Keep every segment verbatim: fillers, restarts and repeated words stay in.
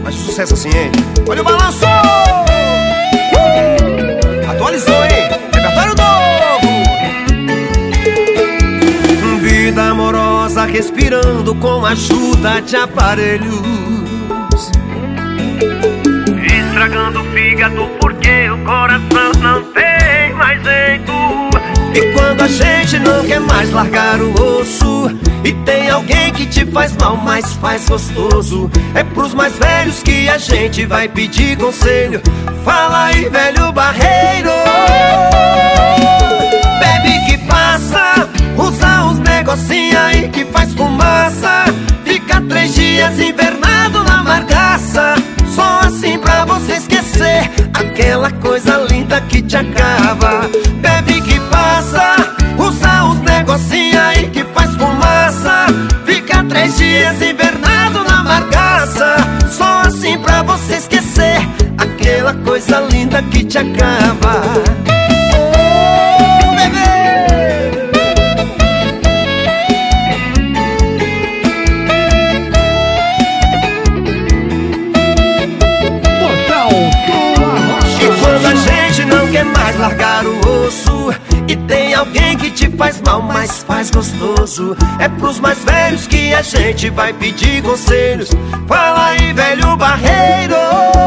Faz sucesso assim, hein? Olha o balanço! Uh! Atualizou, hein? Repertório novo! Vida amorosa respirando com ajuda de aparelhos, estragando o fígado porque o coração não tem mais jeito. E quando a gente não quer mais largar o osso e tem alguém que te faz mal, mas faz gostoso, é pros mais velhos que a gente vai pedir conselho. Fala aí, velho barreiro. Bebe que passa, usa uns negocinhos aí que faz fumaça, fica três dias invernado na margaça, só assim pra você esquecer aquela coisa linda que te acaba. Bebe que passa, usa uns negocinhos aí que faz fumaça, fica três dias invernado na margaça, só assim pra você esquecer aquela coisa linda que te acaba. Oh, bebê! E quando a gente não quer mais largar o osso e tem alguém que te faz mal, mas faz gostoso, é pros mais velhos que a gente vai pedir conselhos. Fala aí, velho barreiro.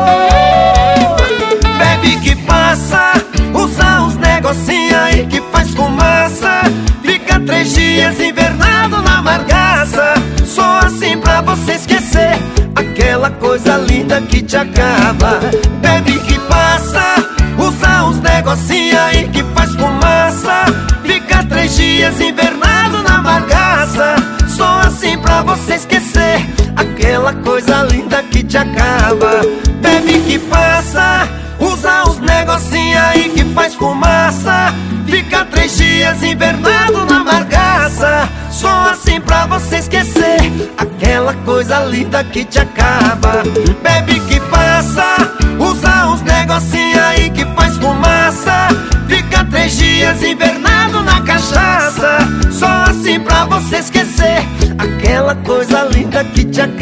Bebe que passa, usa uns negocinhos aí que faz fumaça, fica três dias invernado na margaça, só assim pra você esquecer aquela coisa linda que te acaba. Bebe que passa, usa uns negocinhos aí que faz fumaça, fica três dias invernado na margaça, só assim pra você esquecer aquela coisa linda que te acaba. Bebe que passa, usa uns negocinhos aí que faz fumaça, fica três dias invernado na margaça, só assim pra você esquecer aquela coisa linda que te acaba. Bebe que passa, usa uns negocinhos aí que faz fumaça, fica três dias invernado na cachaça, só assim pra você esquecer aquela coisa linda que te acaba.